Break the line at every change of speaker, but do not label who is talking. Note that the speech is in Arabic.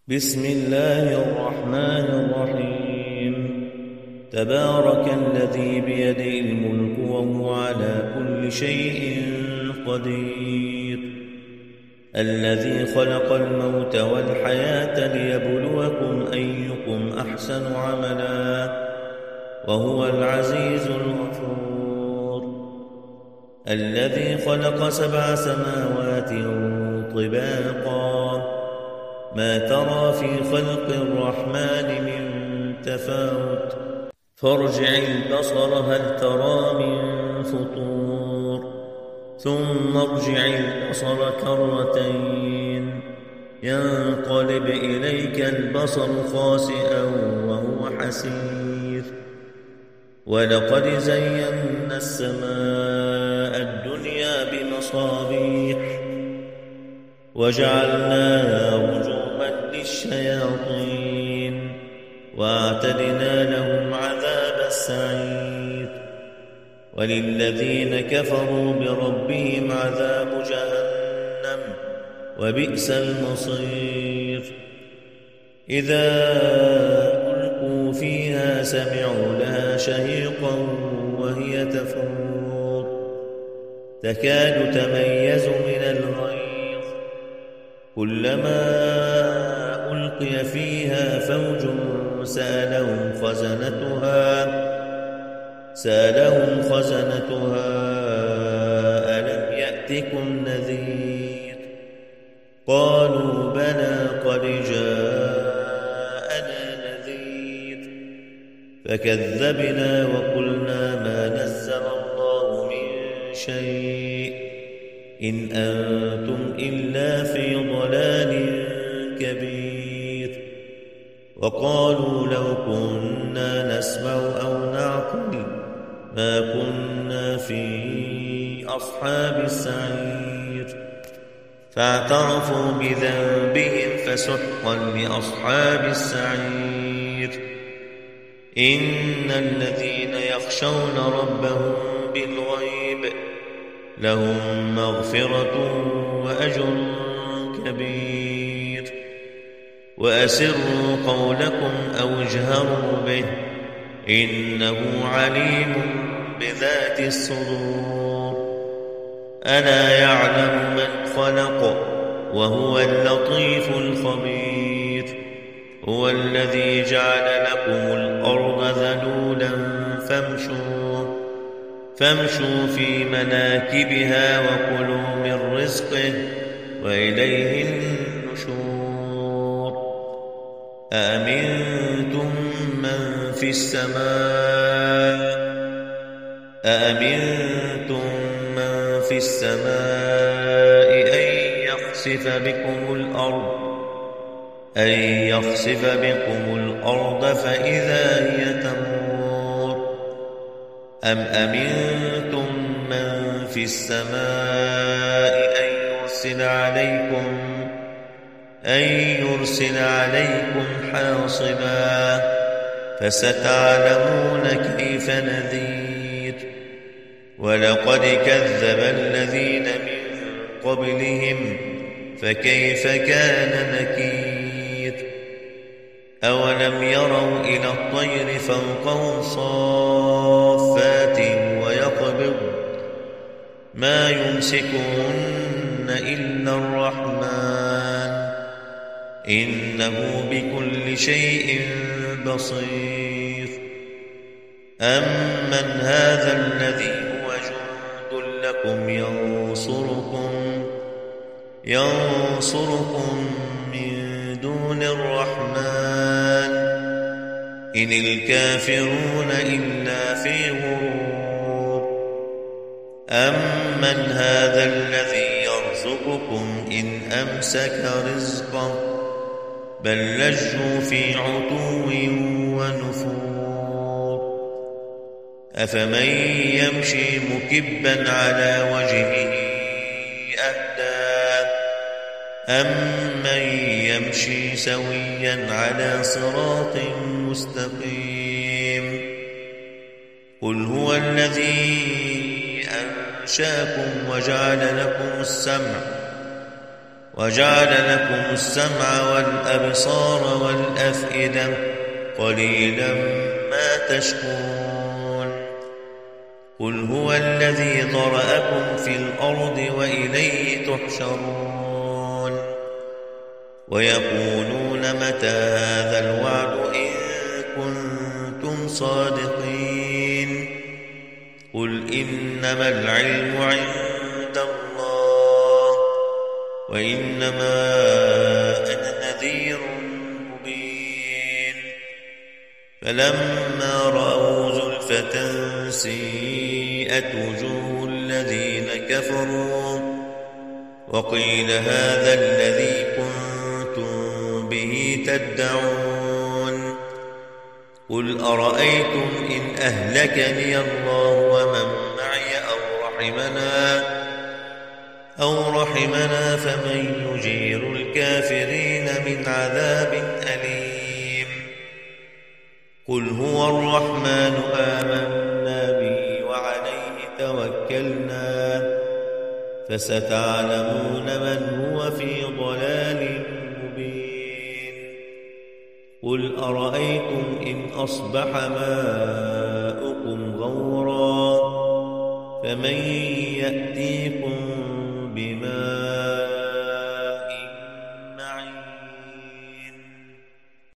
بسم الله الرحمن الرحيم. تبارك الذي بيده الملك وهو على كل شيء قدير، الذي خلق الموت والحياة ليبلوكم أيكم أحسن عملا وهو العزيز الغفور، الذي خلق 7 سماوات طباقا ما ترى في خلق الرحمن من تفاوت فارجع البصر هل ترى من فطور ثم ارجع البصر كرتين ينقلب إليك البصر خاسئا وهو حسير، ولقد زينا السماء الدنيا بمصابيح وجعلناها رجوما للشياطين واعتدنا لهم عذاب السعير، وللذين كفروا بربهم عذاب جهنم وبئس المصير. إذا ألقوا فيها سمعوا لها شهيقا وهي تفور تكاد تميز من الغيظ، كلما ألقي فيها فوج سألهم خزنتها ألم يأتكم نذير؟ قالوا بلى قد جاءنا نذير فكذبنا وقلنا ما نزل الله من شيء إن أنتم إلا في ضلال كبير. وقالوا لو كنا نسمع أو نعقل ما كنا في أصحاب السعير، فاعترفوا بذنبهم فسحقا لأصحاب السعير. إن الذين يخشون ربهم بالغيب لهم مغفرة وأجر كبير. وأسروا قولكم أو اجهروا به إنه عليم بذات الصدور. ألا يعلم من خلق وهو اللطيف الخبير. هو الذي جعل لكم الأرض ذلولا فامشوا في مناكبها وكلوا من رزقه وإليه النشور. أأمنتم من في السماء أن يخسف بكم الأرض فإذا هي تمور، أم أمنتم من في السماء أن يرسل عليكم حاصبا فستعلمون كيف نذير. ولقد كذب الذين من قبلهم فكيف كان نكير. أولم يروا إلى الطير فوقهم صافات ويقبض ما يمسكهن إلا الرحمن إنه بكل شيء بصير. أمن هذا الذي هو جند لكم ينصركم من دون الرحمن إن الكافرون إلا في غرور. أمن هذا الذي يرزقكم إن أمسك رزقه بل لجوا في عتو ونفور. أفمن يمشي مكبا على وجهه أهدى أمن يمشي سويا على صراط مستقيم. قل هو الذي أنشأكم وجعل لكم السمع وجعل لكم السمع والأبصار والأفئدة قليلا ما تشكرون قل هو الذي ذرأكم في الأرض وإليه تحشرون ويقولون متى هذا الوعد إن كنتم صادقين قل إنما العلم عند الله وإنما أنا نذير مبين فلما رأوا زلفة سيئت وجوه الذين كفروا وقيل هذا الذي كنتم به تدعون قل أرأيتم إن أهلكني الله ومن معي أو رحمنا فمن يجير الكافرين من عذاب أليم قل هو الرحمن آمنا به وعليه توكلنا فستعلمون من هو في ضلال مبين قل أرأيتم إن أصبح ماؤكم غورا فمن يأتيكم بماء